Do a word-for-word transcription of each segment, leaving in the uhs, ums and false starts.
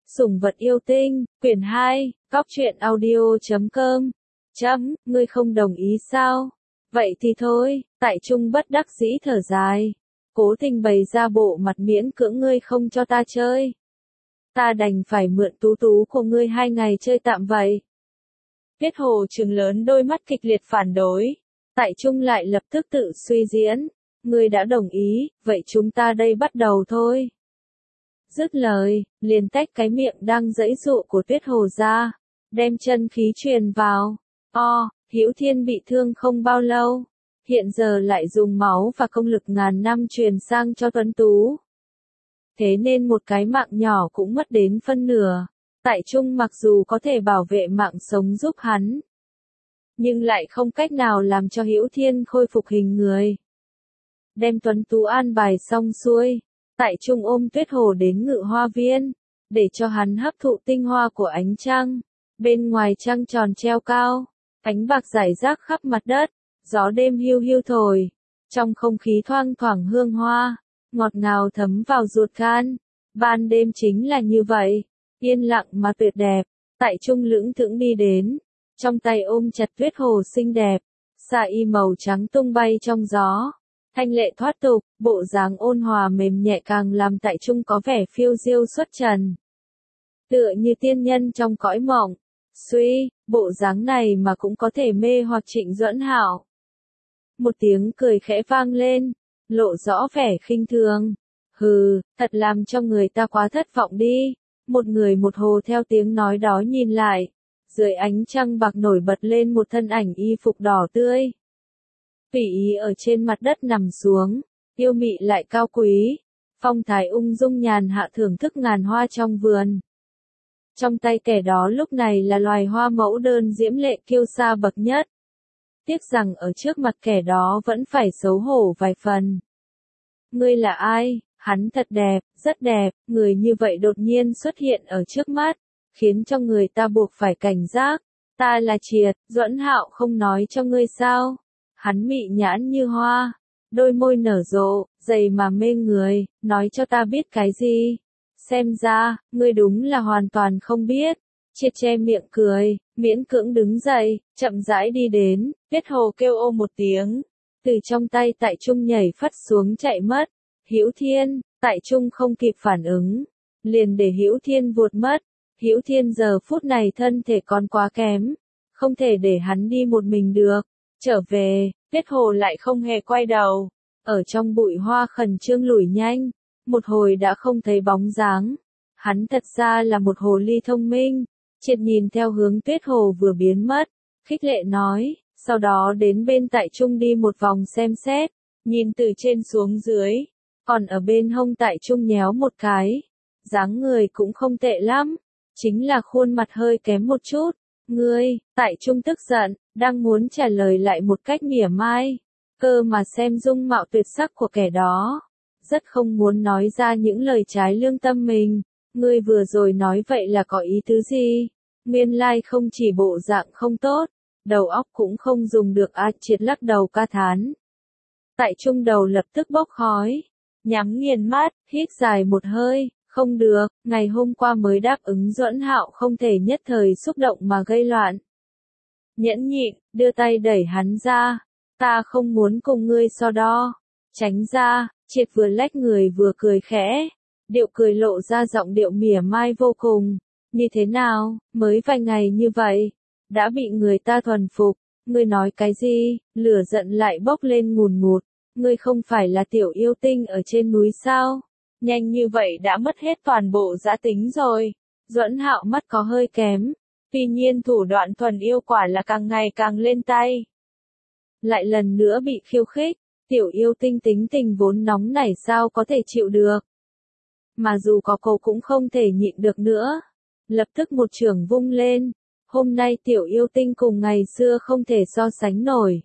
Sủng vật yêu tinh, quyển hai, góc truyện audio.com. Chấm, ngươi không đồng ý sao? Vậy thì thôi, Tại Trung bất đắc dĩ thở dài. Cố Tình bày ra bộ mặt miễn cưỡng ngươi không cho ta chơi. Ta đành phải mượn tú tú của ngươi hai ngày chơi tạm vậy. Tuyết Hồ trừng lớn đôi mắt kịch liệt phản đối. Tại Trung lại lập tức tự suy diễn. Ngươi đã đồng ý, vậy chúng ta đây bắt đầu thôi. Dứt lời, liền tách cái miệng đang giãy giụa của Tuyết Hồ ra, đem chân khí truyền vào. O, Hữu Thiên bị thương không bao lâu, hiện giờ lại dùng máu và công lực ngàn năm truyền sang cho Tuấn Tú. Thế nên một cái mạng nhỏ cũng mất đến phân nửa. Tại Trung mặc dù có thể bảo vệ mạng sống giúp hắn, nhưng lại không cách nào làm cho Hữu Thiên khôi phục hình người. Đem Tuấn Tú an bài xong xuôi, Tại Trung ôm Tuyết Hồ đến Ngự Hoa Viên, để cho hắn hấp thụ tinh hoa của ánh trăng. Bên ngoài trăng tròn treo cao, ánh bạc rải rác khắp mặt đất, gió đêm hiu hiu thổi, trong không khí thoang thoảng hương hoa, ngọt ngào thấm vào ruột gan. Ban đêm chính là như vậy, yên lặng mà tuyệt đẹp. Tại Trung lững thững đi đến, trong tay ôm chặt Tuyết Hồ xinh đẹp, sa y màu trắng tung bay trong gió. Thanh lệ thoát tục, bộ dáng ôn hòa mềm nhẹ càng làm Tại Trung có vẻ phiêu diêu xuất trần. Tựa như tiên nhân trong cõi mộng. Suy, bộ dáng này mà cũng có thể mê hoặc Trịnh Duẫn Hạo. Một tiếng cười khẽ vang lên, lộ rõ vẻ khinh thường. Hừ, thật làm cho người ta quá thất vọng đi. Một người một hồ theo tiếng nói đó nhìn lại. Dưới ánh trăng bạc nổi bật lên một thân ảnh y phục đỏ tươi. Tùy ý ở trên mặt đất nằm xuống, yêu mị lại cao quý, phong thái ung dung nhàn hạ thưởng thức ngàn hoa trong vườn. Trong tay kẻ đó lúc này là loài hoa mẫu đơn diễm lệ kiêu sa bậc nhất. Tiếc rằng ở trước mặt kẻ đó vẫn phải xấu hổ vài phần. Ngươi là ai? Hắn thật đẹp, rất đẹp, người như vậy đột nhiên xuất hiện ở trước mắt, khiến cho người ta buộc phải cảnh giác. Ta là Triệt, Duẫn Hạo không nói cho ngươi sao? Hắn mị nhãn như hoa, đôi môi nở rộ, dày mà mê người, nói cho ta biết cái gì? Xem ra, ngươi đúng là hoàn toàn không biết. Triệt che miệng cười, miễn cưỡng đứng dậy, chậm rãi đi đến. Tuyết Hồ kêu ô một tiếng, từ trong tay Tại Trung nhảy phắt xuống chạy mất. Hữu Thiên, Tại Trung không kịp phản ứng, liền để Hữu Thiên vụt mất. Hữu Thiên giờ phút này thân thể còn quá kém, không thể để hắn đi một mình được. Trở về, Tuyết Hồ lại không hề quay đầu, ở trong bụi hoa khẩn trương lủi nhanh, một hồi đã không thấy bóng dáng. Hắn thật ra là một hồ ly thông minh. Triệt nhìn theo hướng Tuyết Hồ vừa biến mất, khích lệ nói, sau đó đến bên Tại Trung đi một vòng xem xét, nhìn từ trên xuống dưới, còn ở bên hông Tại Trung nhéo một cái, dáng người cũng không tệ lắm, chính là khuôn mặt hơi kém một chút. Ngươi, Tại Trung tức giận, đang muốn trả lời lại một cách mỉa mai, cơ mà xem dung mạo tuyệt sắc của kẻ đó, rất không muốn nói ra những lời trái lương tâm mình. Ngươi vừa rồi nói vậy là có ý tứ gì? Nguyên lai không chỉ bộ dạng không tốt, đầu óc cũng không dùng được. A Triệt lắc đầu ca thán. Tại Trung đầu lập tức bốc khói, nhắm nghiền mắt, hít dài một hơi. Không được, ngày hôm qua mới đáp ứng Duẫn Hạo không thể nhất thời xúc động mà gây loạn. Nhẫn nhịn, đưa tay đẩy hắn ra. Ta không muốn cùng ngươi so đo. Tránh ra. Triệt vừa lách người vừa cười khẽ. Điệu cười lộ ra giọng điệu mỉa mai vô cùng. Như thế nào, mới vài ngày như vậy, đã bị người ta thuần phục. Ngươi nói cái gì? Lửa giận lại bốc lên ngùn ngụt. Ngươi không phải là tiểu yêu tinh ở trên núi sao? Nhanh như vậy đã mất hết toàn bộ giá tính rồi. Duẫn Hạo mắt có hơi kém, tuy nhiên thủ đoạn thuần yêu quả là càng ngày càng lên tay. Lại lần nữa bị khiêu khích, tiểu yêu tinh tính tình vốn nóng nảy sao có thể chịu được. Mà dù có cô cũng không thể nhịn được nữa. Lập tức một chưởng vung lên. Hôm nay tiểu yêu tinh cùng ngày xưa không thể so sánh nổi.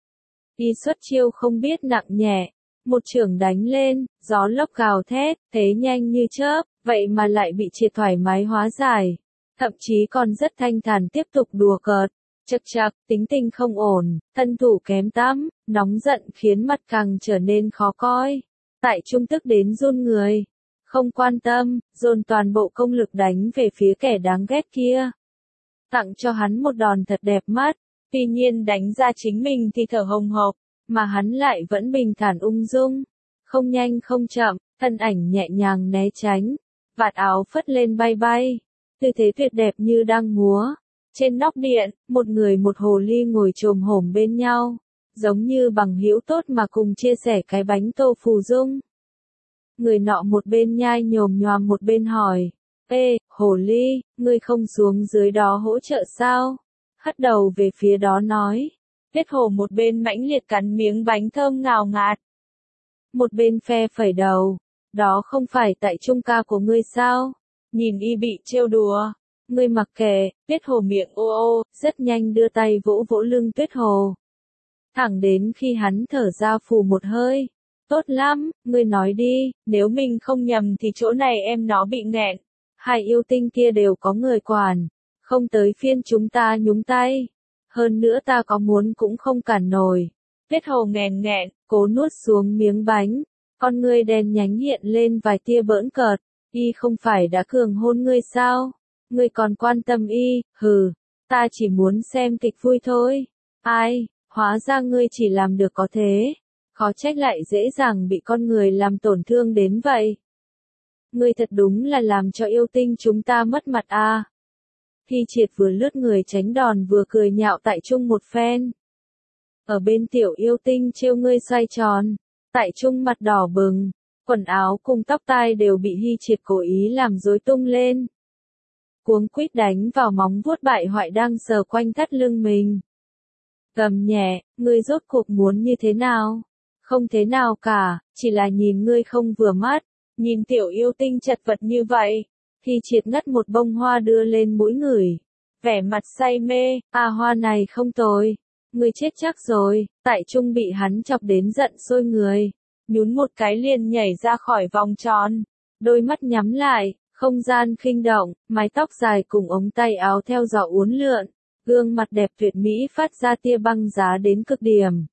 Y xuất chiêu không biết nặng nhẹ. Một chưởng đánh lên, gió lốc gào thét, thế nhanh như chớp, vậy mà lại bị Triệt thoải mái hóa giải. Thậm chí còn rất thanh thản tiếp tục đùa cợt. Chậc chậc, tính tình không ổn, thân thủ kém tắm, nóng giận khiến mặt càng trở nên khó coi. Tại Trung tức đến run người. Không quan tâm, dồn toàn bộ công lực đánh về phía kẻ đáng ghét kia. Tặng cho hắn một đòn thật đẹp mắt, tuy nhiên đánh ra chính mình thì thở hồng hộc, mà hắn lại vẫn bình thản ung dung, không nhanh không chậm, thân ảnh nhẹ nhàng né tránh, vạt áo phất lên bay bay, tư thế tuyệt đẹp như đang múa. Trên nóc điện, một người một hồ ly ngồi chồm hổm bên nhau, giống như bằng hữu tốt mà cùng chia sẻ cái bánh tô phù dung. Người nọ một bên nhai nhồm nhoàm một bên hỏi, ê, hồ ly, ngươi không xuống dưới đó hỗ trợ sao? Hất đầu về phía đó nói, Tuyết hồ một bên mãnh liệt cắn miếng bánh thơm ngào ngạt. Một bên phe phẩy đầu, đó không phải tại trung ca của ngươi sao? Nhìn y bị trêu đùa. Ngươi mặc kệ, Tuyết hồ miệng ô ô, rất nhanh đưa tay vỗ vỗ lưng Tuyết hồ. Thẳng đến khi hắn thở ra phù một hơi. Tốt lắm, ngươi nói đi, nếu mình không nhầm thì chỗ này em nó bị nghẹn. Hai yêu tinh kia đều có người quản. Không tới phiên chúng ta nhúng tay. Hơn nữa ta có muốn cũng không cản nổi. Tuyết hồ nghẹn nghẹn, cố nuốt xuống miếng bánh. Con ngươi đen nhánh hiện lên vài tia bỡn cợt. Y không phải đã cường hôn ngươi sao? Ngươi còn quan tâm y, hừ, ta chỉ muốn xem kịch vui thôi. Ai, hóa ra ngươi chỉ làm được có thế. Khó trách lại dễ dàng bị con người làm tổn thương đến vậy. Ngươi thật đúng là làm cho yêu tinh chúng ta mất mặt à. Thi Triệt vừa lướt người tránh đòn vừa cười nhạo Tại Trung một phen. Ở bên tiểu yêu tinh trêu ngươi xoay tròn. Tại Trung mặt đỏ bừng, quần áo cùng tóc tai đều bị Hy Triệt cố ý làm rối tung lên. Cuống quýt đánh vào móng vuốt bại hoại đang sờ quanh thắt lưng mình. Gầm nhẹ, ngươi rốt cuộc muốn như thế nào? Không thế nào cả, chỉ là nhìn ngươi không vừa mắt, nhìn tiểu yêu tinh chật vật như vậy. Thì Triệt ngắt một bông hoa đưa lên mũi ngửi, vẻ mặt say mê, à hoa này không tồi, ngươi chết chắc rồi. Tại Trung bị hắn chọc đến giận sôi người, nhún một cái liền nhảy ra khỏi vòng tròn, đôi mắt nhắm lại. Không gian khinh động, mái tóc dài cùng ống tay áo theo gió uốn lượn, gương mặt đẹp tuyệt mỹ phát ra tia băng giá đến cực điểm.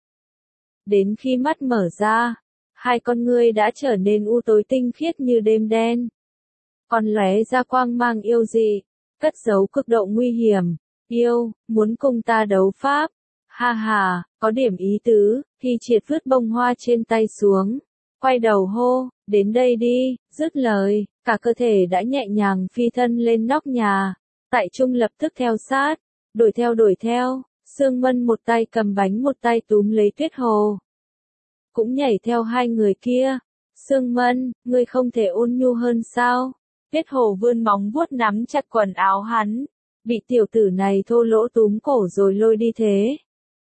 Đến khi mắt mở ra, hai con ngươi đã trở nên u tối tinh khiết như đêm đen. Còn lóe ra quang mang yêu dị, cất giấu cực độ nguy hiểm. Yêu, muốn cùng ta đấu pháp? Ha ha, có điểm ý tứ. Thì Triệt vứt bông hoa trên tay xuống, quay đầu hô, đến đây đi. Dứt lời, cả cơ thể đã nhẹ nhàng phi thân lên nóc nhà. Tại Trung lập tức theo sát, đuổi theo đuổi theo. Sương Mân một tay cầm bánh một tay túm lấy Tuyết hồ, cũng nhảy theo hai người kia. Sương Mân, ngươi không thể ôn nhu hơn sao? Tuyết hồ vươn móng vuốt nắm chặt quần áo hắn, bị tiểu tử này thô lỗ túm cổ rồi lôi đi thế.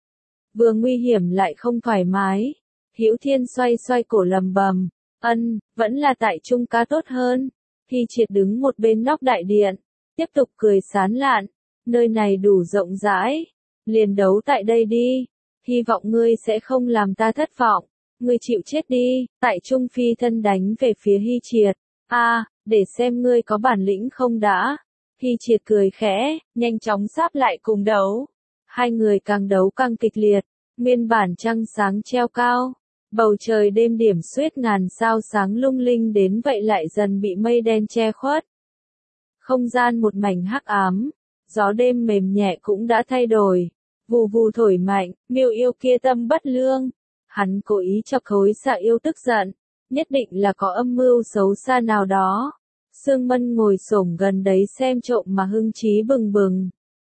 Vừa nguy hiểm lại không thoải mái. Hữu Thiên xoay xoay cổ lầm bầm, ân, vẫn là Tại Trung ca tốt hơn. Thì Triệt đứng một bên nóc đại điện, tiếp tục cười sán lạn, nơi này đủ rộng rãi, liền đấu tại đây đi, hy vọng ngươi sẽ không làm ta thất vọng, ngươi chịu chết đi. Tại Trung phi thân đánh về phía Hy Triệt, a, à, để xem ngươi có bản lĩnh không đã. Hy Triệt cười khẽ, nhanh chóng sáp lại cùng đấu. Hai người càng đấu càng kịch liệt, nguyên bản trăng sáng treo cao. Bầu trời đêm điểm xuyết ngàn sao sáng lung linh đến vậy lại dần bị mây đen che khuất. Không gian một mảnh hắc ám, gió đêm mềm nhẹ cũng đã thay đổi, vù vù thổi mạnh. Miêu yêu kia tâm bất lương, hắn cố ý chọc Hối Xạ yêu tức giận, nhất định là có âm mưu xấu xa nào đó. Sương Mân ngồi xổm gần đấy xem trộm mà hưng trí bừng bừng.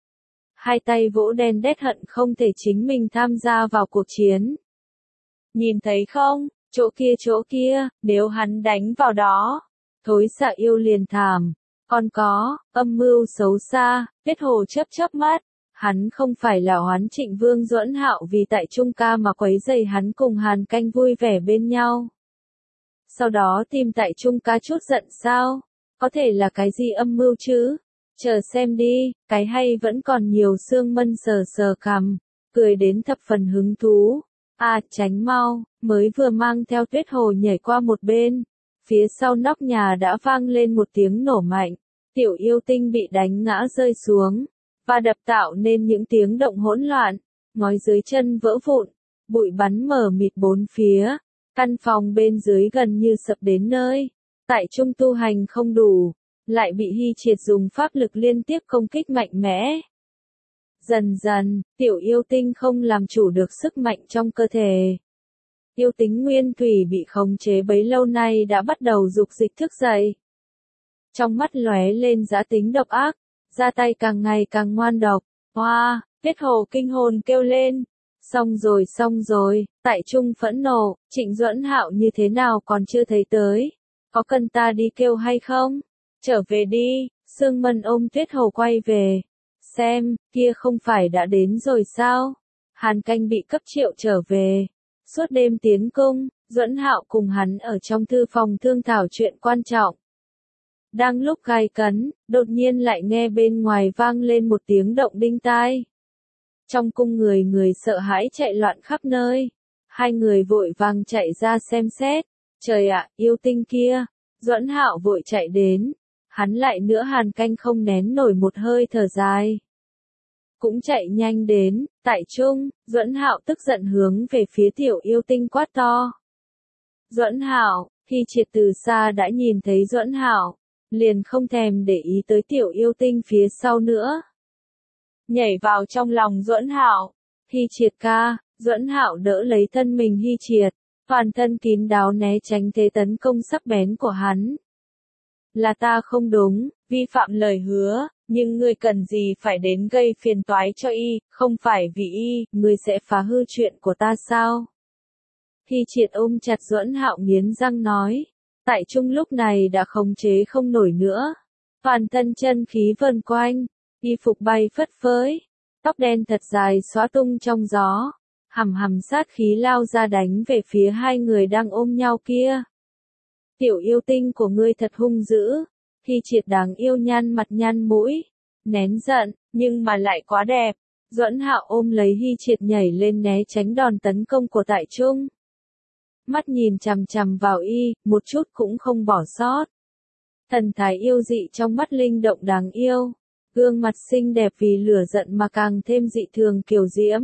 Hai tay vỗ đen đét hận không thể chính mình tham gia vào cuộc chiến. Nhìn thấy không, chỗ kia chỗ kia, nếu hắn đánh vào đó, Thối Xạ yêu liền thảm. Còn có, âm mưu xấu xa. Tuyết hồ chớp chớp mắt, hắn không phải là Hoán Trịnh Vương Duẫn Hạo vì Tại Trung ca mà quấy rầy hắn cùng Hàn Canh vui vẻ bên nhau. Sau đó tìm Tại Trung ca chút giận sao? Có thể là cái gì âm mưu chứ? Chờ xem đi, cái hay vẫn còn nhiều. Sương Mân sờ sờ cằm, cười đến thập phần hứng thú. À, tránh mau, mới vừa mang theo Tuyết hồ nhảy qua một bên. Phía sau nóc nhà đã vang lên một tiếng nổ mạnh, tiểu yêu tinh bị đánh ngã rơi xuống, và đập tạo nên những tiếng động hỗn loạn, ngói dưới chân vỡ vụn, bụi bắn mờ mịt bốn phía, căn phòng bên dưới gần như sập đến nơi. Tại Trung tu hành không đủ, lại bị Hy Triệt dùng pháp lực liên tiếp công kích mạnh mẽ. Dần dần, tiểu yêu tinh không làm chủ được sức mạnh trong cơ thể. Yêu tính nguyên thủy bị khống chế bấy lâu nay đã bắt đầu dục dịch thức dậy. Trong mắt lóe lên dã tính độc ác, ra tay càng ngày càng ngoan độc. Hoa, Tiết Hồ kinh hồn kêu lên. Xong rồi xong rồi, tại Trung phẫn nộ, Trịnh Duẫn Hạo như thế nào còn chưa thấy tới. Có cần ta đi kêu hay không? Trở về đi, Sương Mân ôm Tiết Hồ quay về. Xem, kia không phải đã đến rồi sao? Hàn Canh bị cấp triệu trở về. Suốt đêm tiến cung, Duẫn Hạo cùng hắn ở trong thư phòng thương thảo chuyện quan trọng. Đang lúc gay cấn, đột nhiên lại nghe bên ngoài vang lên một tiếng động đinh tai. Trong cung người người sợ hãi chạy loạn khắp nơi. Hai người vội vàng chạy ra xem xét. Trời ạ, yêu tinh kia. Duẫn Hạo vội chạy đến. Hắn lại nữa Hàn Canh không nén nổi một hơi thở dài. Cũng chạy nhanh đến, tại Trung, Duẫn Hạo tức giận hướng về phía tiểu yêu tinh quát to. Duẫn Hạo, Hy Triệt từ xa đã nhìn thấy Duẫn Hạo, liền không thèm để ý tới tiểu yêu tinh phía sau nữa. Nhảy vào trong lòng Duẫn Hạo, Hy Triệt ca, Duẫn Hạo đỡ lấy thân mình Hy Triệt, toàn thân kín đáo né tránh thế tấn công sắc bén của hắn. Là ta không đúng, vi phạm lời hứa, nhưng ngươi cần gì phải đến gây phiền toái cho y, không phải vì y, ngươi sẽ phá hư chuyện của ta sao? Hy Triệt ôm chặt Duẫn Hạo nghiến răng nói, tại Trung lúc này đã khống chế không nổi nữa, toàn thân chân khí vần quanh, y phục bay phất phới, tóc đen thật dài xõa tung trong gió, hầm hầm sát khí lao ra đánh về phía hai người đang ôm nhau kia. Tiểu yêu tinh của ngươi thật hung dữ. Hy Triệt đáng yêu nhăn mặt nhăn mũi, nén giận, nhưng mà lại quá đẹp. Duẫn Hạo ôm lấy Hy Triệt nhảy lên né tránh đòn tấn công của tại Trung. Mắt nhìn chằm chằm vào y, một chút cũng không bỏ sót. Thần thái yêu dị trong mắt linh động đáng yêu. Gương mặt xinh đẹp vì lửa giận mà càng thêm dị thường kiều diễm.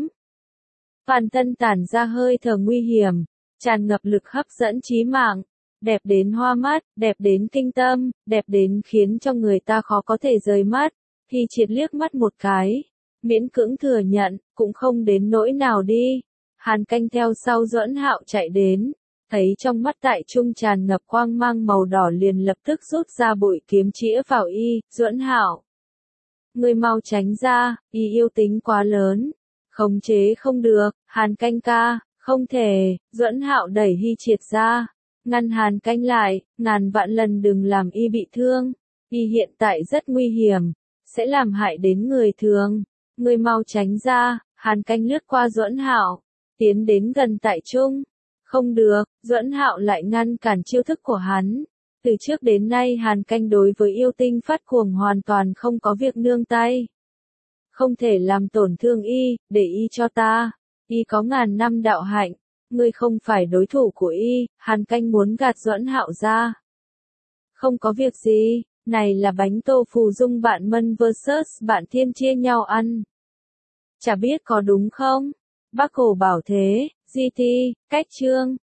Toàn thân tản ra hơi thở nguy hiểm, tràn ngập lực hấp dẫn chí mạng. Đẹp đến hoa mắt, đẹp đến kinh tâm, đẹp đến khiến cho người ta khó có thể rời mắt. Hy Triệt liếc mắt một cái, miễn cưỡng thừa nhận, cũng không đến nỗi nào đi. Hàn Canh theo sau Duẫn Hạo chạy đến, thấy trong mắt tại Trung tràn ngập quang mang màu đỏ liền lập tức rút ra bội kiếm chĩa vào y. Duẫn Hạo, ngươi mau tránh ra, y yêu tính quá lớn, khống chế không được. Hàn Canh ca, không thể. Duẫn Hạo đẩy Hy Triệt ra, ngăn Hàn Canh lại, ngàn vạn lần đừng làm y bị thương, y hiện tại rất nguy hiểm, sẽ làm hại đến người thường, ngươi mau tránh ra. Hàn Canh lướt qua Duẫn Hạo, tiến đến gần tại Trung. Không được, Duẫn Hạo lại ngăn cản chiêu thức của hắn. Từ trước đến nay Hàn Canh đối với yêu tinh phát cuồng hoàn toàn không có việc nương tay. Không thể làm tổn thương y, để y cho ta, y có ngàn năm đạo hạnh. Ngươi không phải đối thủ của y. Hàn Canh muốn gạt Duẫn Hạo ra. Không có việc gì, này là bánh tô phù dung bạn Mân versus bạn Thiên chia nhau ăn. Chả biết có đúng không? Bác Hồ bảo thế, giê tê, cách chương.